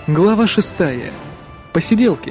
Глава 6. Посиделки.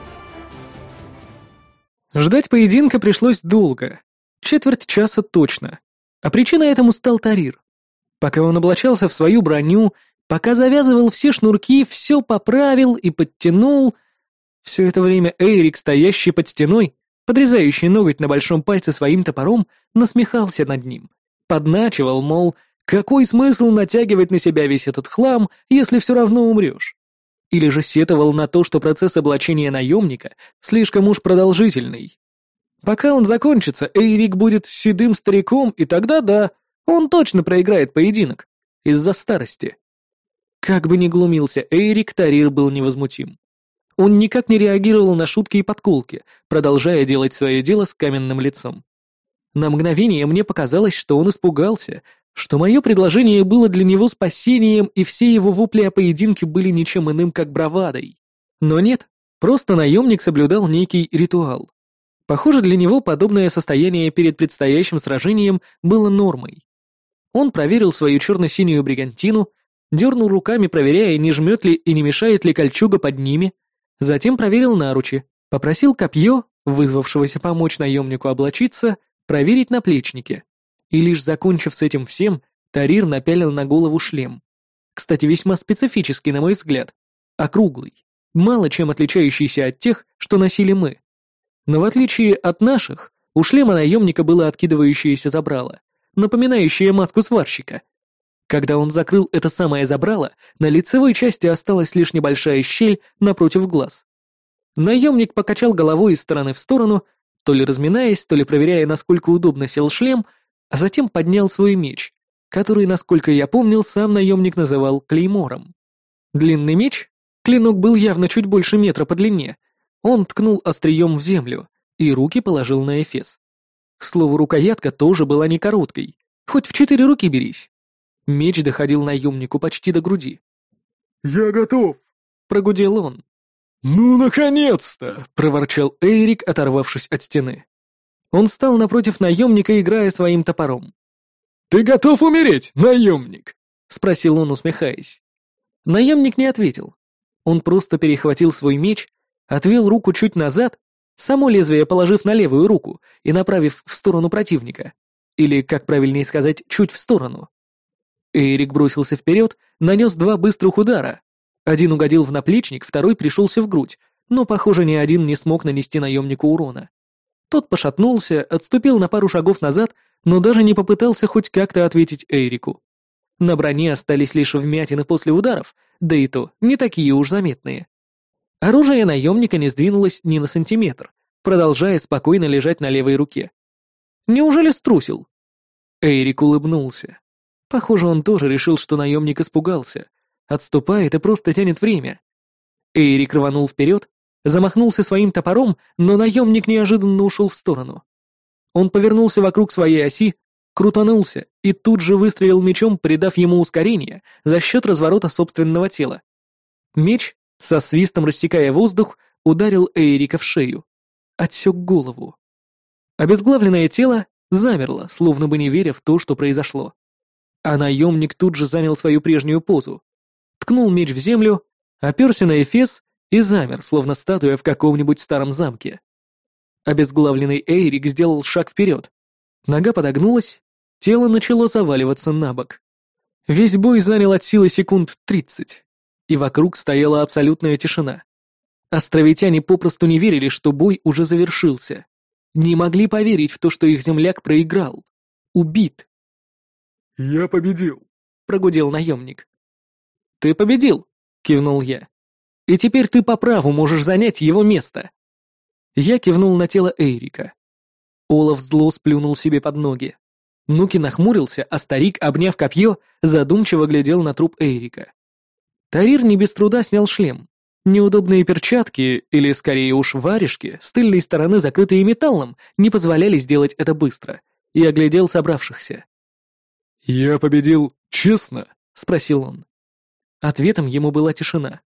Ждать поединка пришлось долго. Четверть часа точно. А причиной этому стал Тарир. Пока он облачался в свою броню, пока завязывал все шнурки, все поправил и подтянул. Все это время Эйрик, стоящий под стеной, подрезающий ноготь на большом пальце своим топором, насмехался над ним. Подначивал, мол, какой смысл натягивать на себя весь этот хлам, если все равно умрешь? Или же сетовал на то, что процесс облачения наемника слишком уж продолжительный. Пока он закончится, Эйрик будет седым стариком, и тогда да, он точно проиграет поединок. Из-за старости. Как бы ни глумился Эйрик, Тарир был невозмутим. Он никак не реагировал на шутки и подколки, продолжая делать свое дело с каменным лицом. На мгновение мне показалось, что он испугался, что мое предложение было для него спасением, и все его вопли о поединке были ничем иным, как бравадой. Но нет, просто наемник соблюдал некий ритуал. Похоже, для него подобное состояние перед предстоящим сражением было нормой. Он проверил свою черно-синюю бригантину, дернул руками, проверяя, не жмет ли и не мешает ли кольчуга под ними, затем проверил наручи, попросил копье, вызвавшегося помочь наемнику облачиться, проверить наплечники. И лишь закончив с этим всем, Тарир напялил на голову шлем. Кстати, весьма специфический, на мой взгляд. Округлый, мало чем отличающийся от тех, что носили мы. Но в отличие от наших, у шлема наемника было откидывающееся забрало, напоминающее маску сварщика. Когда он закрыл это самое забрало, на лицевой части осталась лишь небольшая щель напротив глаз. Наемник покачал головой из стороны в сторону, то ли разминаясь, то ли проверяя, насколько удобно сел шлем, а затем поднял свой меч, который, насколько я помнил, сам наемник называл клеймором. Длинный меч, клинок был явно чуть больше метра по длине, он ткнул острием в землю и руки положил на эфес. К слову, рукоятка тоже была не короткой, хоть в 4 руки берись. Меч доходил наемнику почти до груди. «Я готов!» — прогудел он. «Ну, наконец-то!» — проворчал Эйрик, оторвавшись от стены. Он стал напротив наемника, играя своим топором. «Ты готов умереть, наемник?» — спросил он, усмехаясь. Наемник не ответил. Он просто перехватил свой меч, отвел руку чуть назад, само лезвие положив на левую руку и направив в сторону противника. Или, как правильнее сказать, чуть в сторону. Эйрик бросился вперед, нанес 2 быстрых удара. Один угодил в наплечник, второй пришелся в грудь, но, похоже, ни один не смог нанести наемнику урона. Тот пошатнулся, отступил на пару шагов назад, но даже не попытался хоть как-то ответить Эйрику. На броне остались лишь вмятины после ударов, да и то не такие уж заметные. Оружие наемника не сдвинулось ни на сантиметр, продолжая спокойно лежать на левой руке. Неужели струсил? Эйрик улыбнулся. Похоже, он тоже решил, что наемник испугался, отступает и просто тянет время. Эйрик рванул вперед, замахнулся своим топором, но наемник неожиданно ушел в сторону. Он повернулся вокруг своей оси, крутанулся и тут же выстрелил мечом, придав ему ускорение за счет разворота собственного тела. Меч, со свистом рассекая воздух, ударил Эйрика в шею. Отсек голову. Обезглавленное тело замерло, словно бы не веря в то, что произошло. А наемник тут же занял свою прежнюю позу. Ткнул меч в землю, оперся на эфес и замер, словно статуя в каком-нибудь старом замке. Обезглавленный Эйрик сделал шаг вперед. Нога подогнулась, тело начало заваливаться на бок. Весь бой занял от силы секунд 30, и вокруг стояла абсолютная тишина. Островитяне попросту не верили, что бой уже завершился. Не могли поверить в то, что их земляк проиграл. Убит. «Я победил», — прогудел наемник. «Ты победил», — кивнул я. «И теперь ты по праву можешь занять его место». Я кивнул на тело Эйрика. Олаф зло сплюнул себе под ноги. Нуки нахмурился, а старик, обняв копье, задумчиво глядел на труп Эйрика. Тарир не без труда снял шлем. Неудобные перчатки, или скорее уж варежки, с тыльной стороны закрытые металлом, не позволяли сделать это быстро, и оглядел собравшихся. «Я победил честно?» — спросил он. Ответом ему была тишина.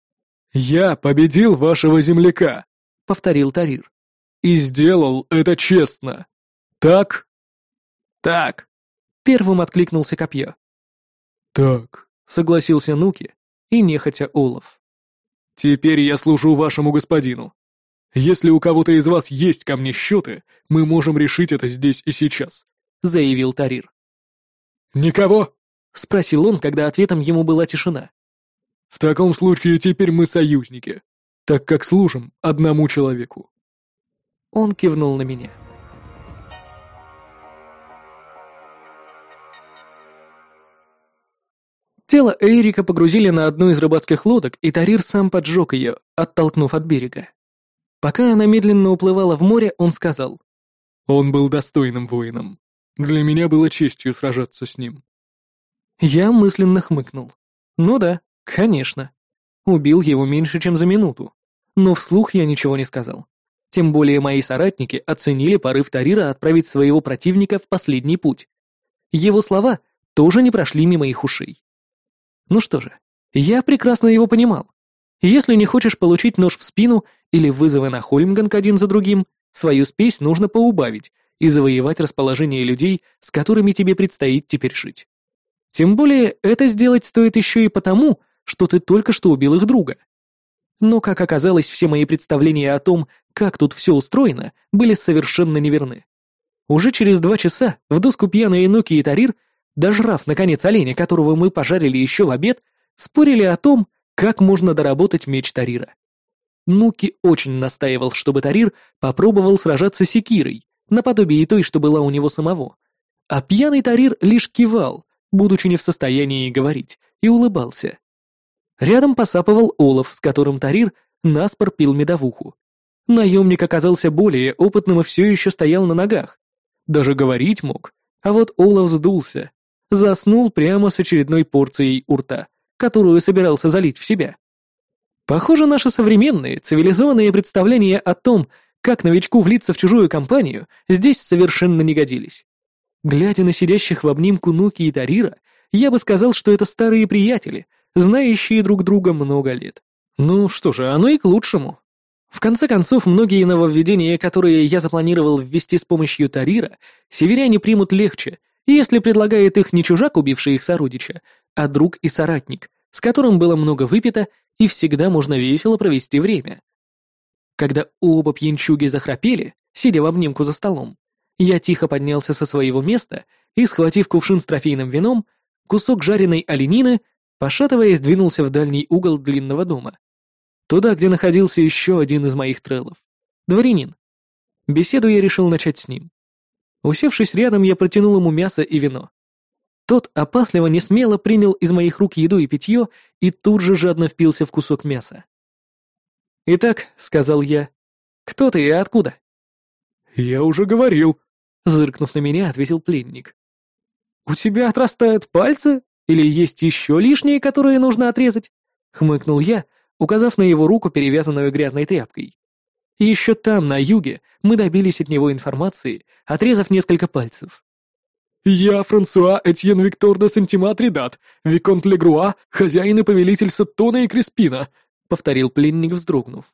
«Я победил вашего земляка», — повторил Тарир. «И сделал это честно. Так?» «Так», — первым откликнулся копье. «Так», — согласился Нуки и нехотя Олаф. Теперь я служу вашему господину. Если у кого-то из вас есть ко мне счеты, мы можем решить это здесь и сейчас», — заявил Тарир. «Никого?» — спросил он, когда ответом ему была тишина. «В таком случае теперь мы союзники, так как служим одному человеку». Он кивнул на меня. Тело Эрика погрузили на одну из рыбацких лодок, и Тарир сам поджег ее, оттолкнув от берега. Пока она медленно уплывала в море, он сказал: «Он был достойным воином. Для меня было честью сражаться с ним». Я мысленно хмыкнул. Ну да, конечно. Убил его меньше, чем за минуту. Но вслух я ничего не сказал. Тем более мои соратники оценили порыв Тарира отправить своего противника в последний путь. Его слова тоже не прошли мимо их ушей. Ну что же, я прекрасно его понимал. Если не хочешь получить нож в спину или вызовы на Хольмганг один за другим, свою спесь нужно поубавить и завоевать расположение людей, с которыми тебе предстоит теперь жить. Тем более это сделать стоит еще и потому, что ты только что убил их друга. Но, как оказалось, все мои представления о том, как тут все устроено, были совершенно неверны. Уже через 2 часа в доску пьяные Нуки и Тарир, дожрав, наконец, оленя, которого мы пожарили еще в обед, спорили о том, как можно доработать меч Тарира. Нуки очень настаивал, чтобы Тарир попробовал сражаться секирой, наподобие той, что была у него самого. А пьяный Тарир лишь кивал, будучи не в состоянии говорить, и улыбался. Рядом посапывал Олаф, с которым Тарир наспор пил медовуху. Наемник оказался более опытным и все еще стоял на ногах. Даже говорить мог, а вот Олаф сдулся. Заснул прямо с очередной порцией у рта, которую собирался залить в себя. Похоже, наши современные, цивилизованные представления о том, как новичку влиться в чужую компанию, здесь совершенно не годились. Глядя на сидящих в обнимку Нуки и Тарира, я бы сказал, что это старые приятели, знающие друг друга много лет. Ну что же, оно и к лучшему. В конце концов, многие нововведения, которые я запланировал ввести с помощью Тарира, северяне примут легче, если предлагает их не чужак, убивший их сородича, а друг и соратник, с которым было много выпито и всегда можно весело провести время. Когда оба пьянчуги захрапели, сидя в обнимку за столом, я тихо поднялся со своего места и, схватив кувшин с трофейным вином, кусок жареной оленины, пошатываясь, двинулся в дальний угол длинного дома. Туда, где находился еще один из моих треллов. Дворянин. Беседу я решил начать с ним. Усевшись рядом, я протянул ему мясо и вино. Тот опасливо несмело принял из моих рук еду и питье и тут же жадно впился в кусок мяса. «Итак», — сказал я, — «кто ты и откуда?» «Я уже говорил», — зыркнув на меня, ответил пленник. «У тебя отрастают пальцы? Или есть еще лишние, которые нужно отрезать?» — хмыкнул я, указав на его руку, перевязанную грязной тряпкой. Еще там, на юге, мы добились от него информации, отрезав несколько пальцев. «Я Франсуа Этьен Виктор де Сентиматридат, Виконт Легруа, хозяин и повелитель Саттона и Креспина», — повторил пленник, вздрогнув.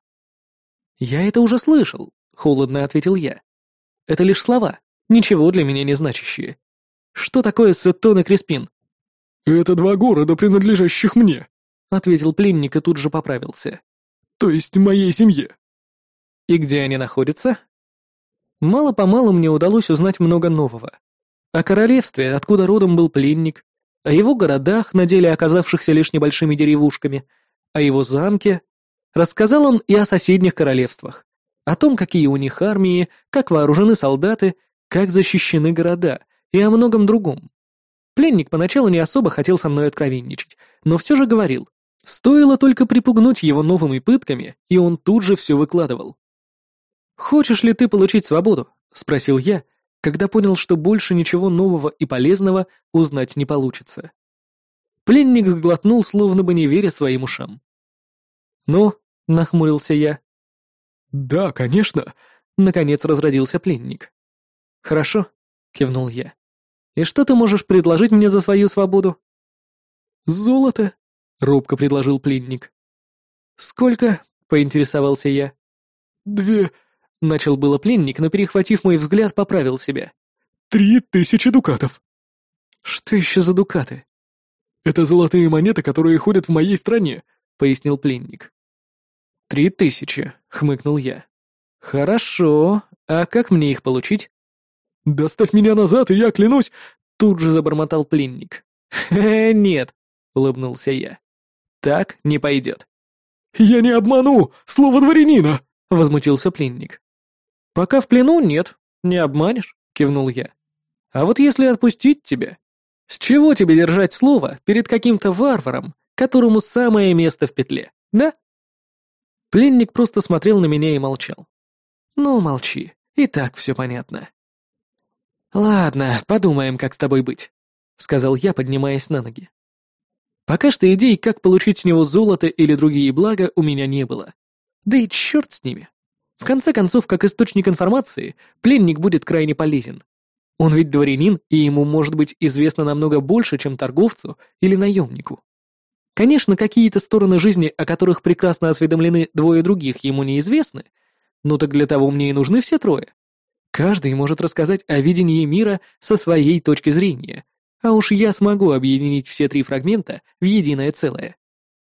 «Я это уже слышал», — холодно ответил я. «Это лишь слова, ничего для меня не значащие. Что такое Саттон и Креспин?» «Это 2 города, принадлежащих мне», — ответил пленник и тут же поправился. «То есть моей семье». «И где они находятся?» Мало-помалу мне удалось узнать много нового. О королевстве, откуда родом был пленник, о его городах, на деле оказавшихся лишь небольшими деревушками, о его замке. Рассказал он и о соседних королевствах, о том, какие у них армии, как вооружены солдаты, как защищены города и о многом другом. Пленник поначалу не особо хотел со мной откровенничать, но все же говорил. Стоило только припугнуть его новыми пытками, и он тут же все выкладывал. «Хочешь ли ты получить свободу?» — спросил я, когда понял, что больше ничего нового и полезного узнать не получится. Пленник сглотнул, словно бы не веря своим ушам. «Ну?» — нахмурился я. «Да, конечно», — наконец разродился пленник. «Хорошо», — кивнул я. «И что ты можешь предложить мне за свою свободу?» «Золото», — робко предложил пленник. «Сколько?» — поинтересовался я. 2... Начал было пленник, но, перехватив мой взгляд, поправил себя. 3000 дукатов. «Что еще за дукаты?» «Это золотые монеты, которые ходят в моей стране», — пояснил пленник. 3000, хмыкнул я. Хорошо, а как мне их получить? «Доставь меня назад, и я клянусь...» Тут же забормотал пленник. Нет, улыбнулся я. Так не пойдет. «Я не обману! Слово дворянина!» — возмутился пленник. «Пока в плену нет, не обманешь», — кивнул я. «А вот если отпустить тебя, с чего тебе держать слово перед каким-то варваром, которому самое место в петле, да?» Пленник просто смотрел на меня и молчал. «Ну, молчи, и так все понятно». «Ладно, подумаем, как с тобой быть», — сказал я, поднимаясь на ноги. Пока что идей, как получить с него золото или другие блага, у меня не было. Да и черт с ними. В конце концов, как источник информации, пленник будет крайне полезен. Он ведь дворянин, и ему может быть известно намного больше, чем торговцу или наемнику. Конечно, какие-то стороны жизни, о которых прекрасно осведомлены двое других, ему неизвестны, но так для того мне и нужны все трое. Каждый может рассказать о видении мира со своей точки зрения, а уж я смогу объединить все три фрагмента в единое целое.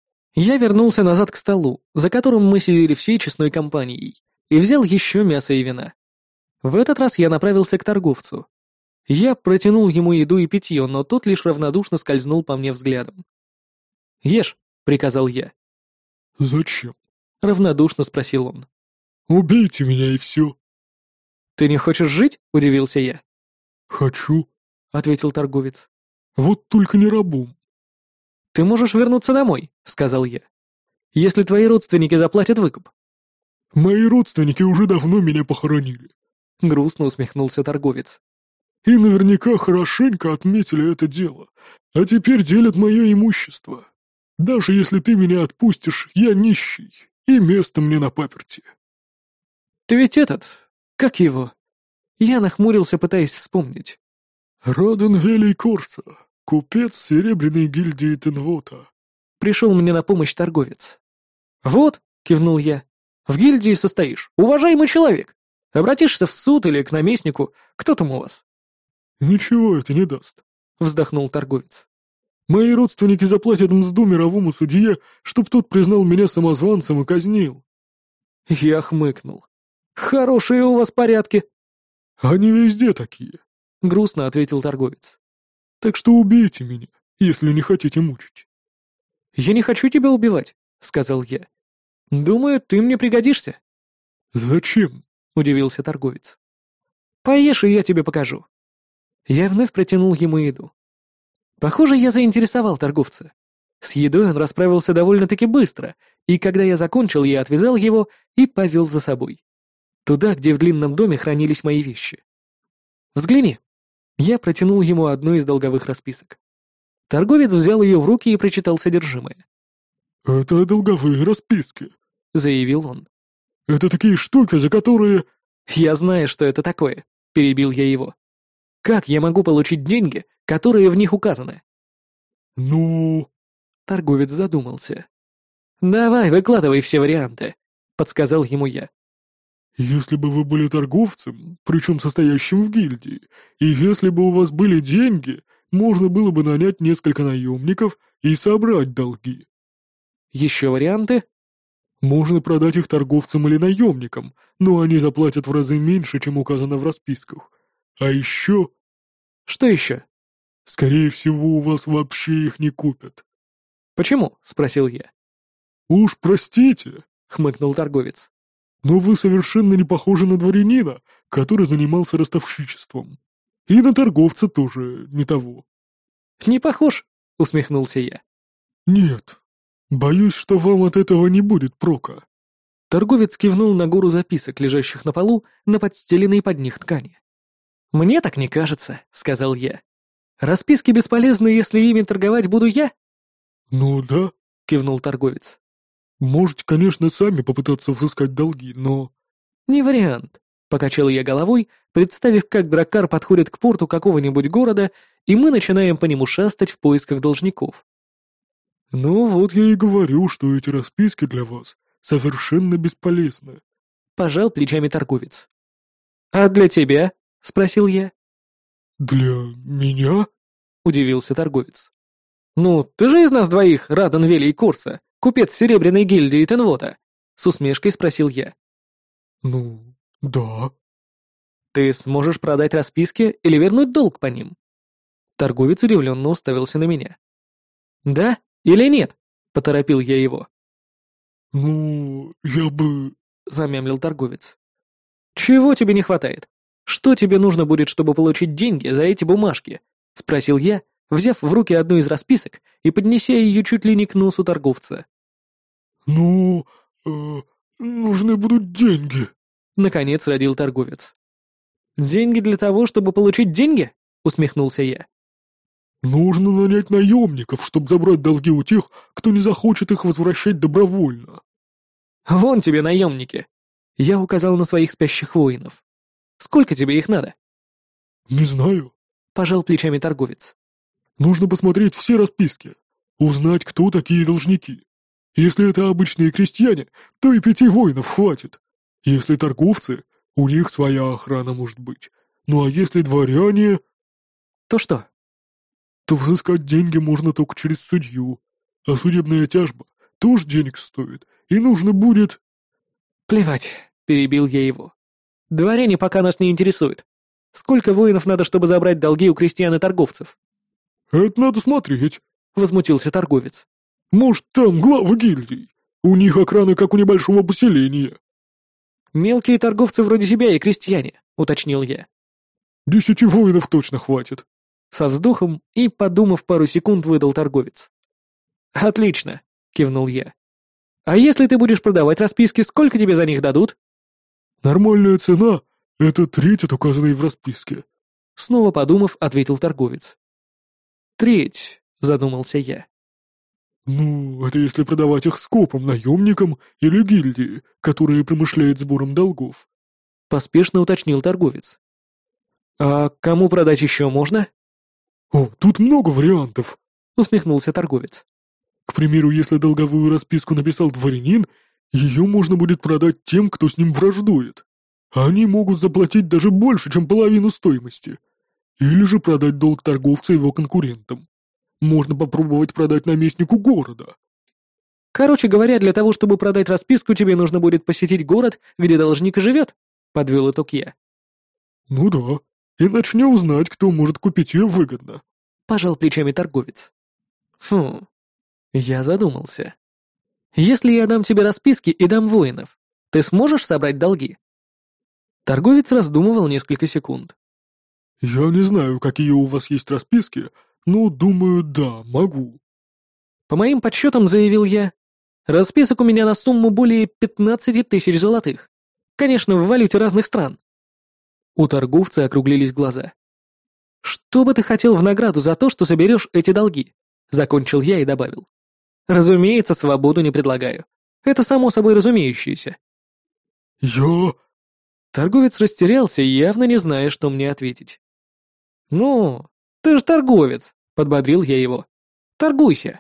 Я вернулся назад к столу, за которым мы сидели всей честной компанией, и взял еще мясо и вина. В этот раз я направился к торговцу. Я протянул ему еду и питье, но тот лишь равнодушно скользнул по мне взглядом. «Ешь», — приказал я. «Зачем?» — равнодушно спросил он. «Убейте меня и все». «Ты не хочешь жить?» — удивился я. «Хочу», — ответил торговец. «Вот только не рабом». «Ты можешь вернуться домой», — сказал я. «Если твои родственники заплатят выкуп». «Мои родственники уже давно меня похоронили», — грустно усмехнулся торговец. «И наверняка хорошенько отметили это дело, а теперь делят мое имущество. Даже если ты меня отпустишь, я нищий, и место мне на паперти». «Ты ведь этот... Как его?» Я нахмурился, пытаясь вспомнить. «Раден Велий Корса, купец Серебряной гильдии Тенвота». Пришел мне на помощь торговец. «Вот», — кивнул я, — «в гильдии состоишь, уважаемый человек. Обратишься в суд или к наместнику, кто там у вас?» «Ничего это не даст», — вздохнул торговец. «Мои родственники заплатят мзду мировому судье, чтоб тот признал меня самозванцем и казнил». Я хмыкнул. «Хорошие у вас порядки». «Они везде такие», — грустно ответил торговец. «Так что убейте меня, если не хотите мучить». «Я не хочу тебя убивать», — сказал я. «Думаю, ты мне пригодишься». «Зачем?» — удивился торговец. «Поешь, и я тебе покажу». Я вновь протянул ему еду. Похоже, я заинтересовал торговца. С едой он расправился довольно-таки быстро, и когда я закончил, я отвязал его и повел за собой. Туда, где в длинном доме хранились мои вещи. «Взгляни». Я протянул ему одну из долговых расписок. Торговец взял ее в руки и прочитал содержимое. «Это долговые расписки», — заявил он. «Это такие штуки, за которые...» «Я знаю, что это такое», — перебил я его. «Как я могу получить деньги, которые в них указаны?» «Ну...» — торговец задумался. «Давай, выкладывай все варианты», — подсказал ему я. «Если бы вы были торговцем, причем состоящим в гильдии, и если бы у вас были деньги, можно было бы нанять несколько наемников и собрать долги». «Еще варианты?» «Можно продать их торговцам или наемникам, но они заплатят в разы меньше, чем указано в расписках. А еще...» «Что еще?» «Скорее всего, у вас вообще их не купят». «Почему?» — спросил я. «Уж простите», — хмыкнул торговец. «но вы совершенно не похожи на дворянина, который занимался ростовщичеством. И на торговца тоже не того». «Не похож?» — усмехнулся я. «Нет, боюсь, что вам от этого не будет прока». Торговец кивнул на гору записок, лежащих на полу, на подстеленной под них ткани. «Мне так не кажется», — сказал я. «Расписки бесполезны, если ими торговать буду я?» «Ну да», — кивнул торговец. «Можете, конечно, сами попытаться взыскать долги, но...» «Не вариант», — покачал я головой, представив, как драккар подходит к порту какого-нибудь города, и мы начинаем по нему шастать в поисках должников. «Ну вот я и говорю, что эти расписки для вас совершенно бесполезны», — пожал плечами торговец. «А для тебя?» — спросил я. «Для меня?» — удивился торговец. «Ну, ты же из нас двоих, Радан Велий Корса, купец Серебряной гильдии Тенвота. С усмешкой спросил я. Ну, да. Ты сможешь продать расписки или вернуть долг по ним? Торговец удивленно уставился на меня. Да или нет? Поторопил я его. Ну, я бы... Замямлил торговец. Чего тебе не хватает? Что тебе нужно будет, чтобы получить деньги за эти бумажки? Спросил я, взяв в руки одну из расписок и поднеся ее чуть ли не к носу торговца. Ну, нужны будут деньги. Наконец родил торговец. «Деньги для того, чтобы получить деньги?» — усмехнулся я. Нужно нанять наемников, чтобы забрать долги у тех, кто не захочет их возвращать добровольно. «Вон тебе наемники!» Я указал на своих спящих воинов. «Сколько тебе их надо?» Не знаю. Пожал плечами торговец. Нужно посмотреть все расписки. Узнать, кто такие должники. Если это обычные крестьяне, то и 5 воинов хватит. Если торговцы, у них своя охрана может быть. Ну а если дворяне, «То что?» то взыскать деньги можно только через судью. А судебная тяжба тоже денег стоит, и нужно будет... «Плевать», — перебил я его. «Дворяне пока нас не интересуют. Сколько воинов надо, чтобы забрать долги у крестьян и торговцев?» Это надо смотреть. Возмутился торговец. Может, там главы гильдий. У них охрана, как у небольшого поселения. «Мелкие торговцы вроде себя и крестьяне», — уточнил я. 10 воинов точно хватит. Со вздохом и, подумав пару секунд, выдал торговец. «Отлично», — кивнул я. «А если ты будешь продавать расписки, сколько тебе за них дадут?» Нормальная цена — это треть от указанной в расписке. Снова подумав, ответил торговец. «Треть», — задумался я. Ну, это если продавать их скопом, наемникам или гильдии, которые промышляют сбором долгов. Поспешно уточнил торговец. «А кому продать еще можно?» О, тут много вариантов. Усмехнулся торговец. К примеру, если долговую расписку написал дворянин, ее можно будет продать тем, кто с ним враждует. Они могут заплатить даже больше, чем половину стоимости. Или же продать долг торговца его конкурентам. Можно попробовать продать наместнику города. «Короче говоря, для того, чтобы продать расписку, тебе нужно будет посетить город, где должник и живет», — подвел итог я. Ну да, иначе не узнать, кто может купить ее выгодно. Пожал плечами торговец. Я задумался. «Если я дам тебе расписки и дам воинов, ты сможешь собрать долги?» Торговец раздумывал несколько секунд. Я не знаю, какие у вас есть расписки, но думаю, да, могу. По моим подсчетам, заявил я, расписок у меня на сумму более 15 тысяч золотых. Конечно, в валюте разных стран. У торговца округлились глаза. «Что бы ты хотел в награду за то, что соберешь эти долги?» Закончил я и добавил. «Разумеется, свободу не предлагаю. Это само собой разумеющееся». Я... Торговец растерялся, явно не зная, что мне ответить. «Ну, ты ж торговец», — подбодрил я его. «Торгуйся».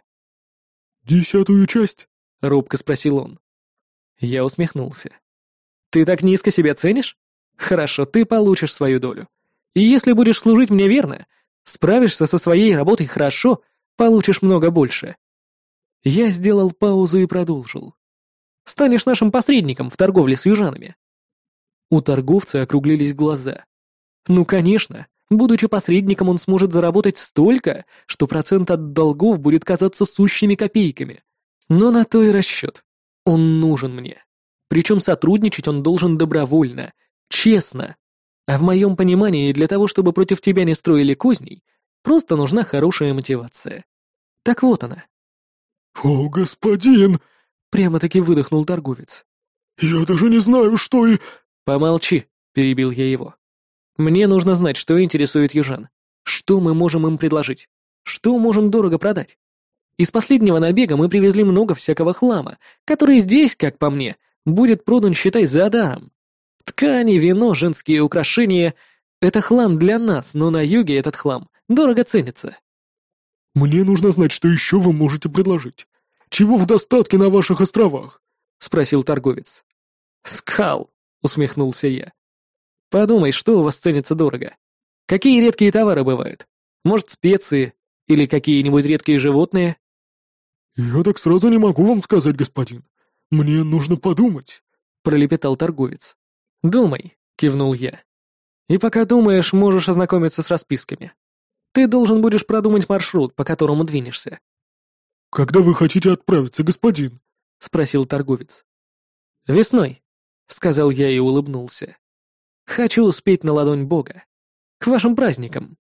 10 часть? — робко спросил он. Я усмехнулся. «Ты так низко себя ценишь? Хорошо, ты получишь свою долю. И если будешь служить мне верно, справишься со своей работой хорошо, получишь много больше». Я сделал паузу и продолжил. «Станешь нашим посредником в торговле с южанами». У торговца округлились глаза. «Ну, конечно, будучи посредником, он сможет заработать столько, что процент от долгов будет казаться сущими копейками. Но на то и расчет. Он нужен мне. Причем сотрудничать он должен добровольно, честно. А в моем понимании, для того, чтобы против тебя не строили козней, просто нужна хорошая мотивация. Так вот она». О, господин! Прямо-таки выдохнул торговец. Я даже не знаю, что и... «Помолчи», — перебил я его. «Мне нужно знать, что интересует южан. Что мы можем им предложить? Что можем дорого продать? Из последнего набега мы привезли много всякого хлама, который здесь, как по мне, будет продан, считай, за даром. Ткани, вино, женские украшения — это хлам для нас, но на юге этот хлам дорого ценится». Мне нужно знать, что еще вы можете предложить. Чего в достатке на ваших островах? — спросил торговец. «Скал», — усмехнулся я. «Подумай, что у вас ценится дорого? Какие редкие товары бывают? Может, специи или какие-нибудь редкие животные?» Я так сразу не могу вам сказать, господин. «Мне нужно подумать», — пролепетал торговец. «Думай», — кивнул я. «И пока думаешь, можешь ознакомиться с расписками. Ты должен будешь продумать маршрут, по которому двинешься». «Когда вы хотите отправиться, господин?» — спросил торговец. «Весной», — сказал я и улыбнулся. «Хочу успеть на ладонь Бога. К вашим праздникам».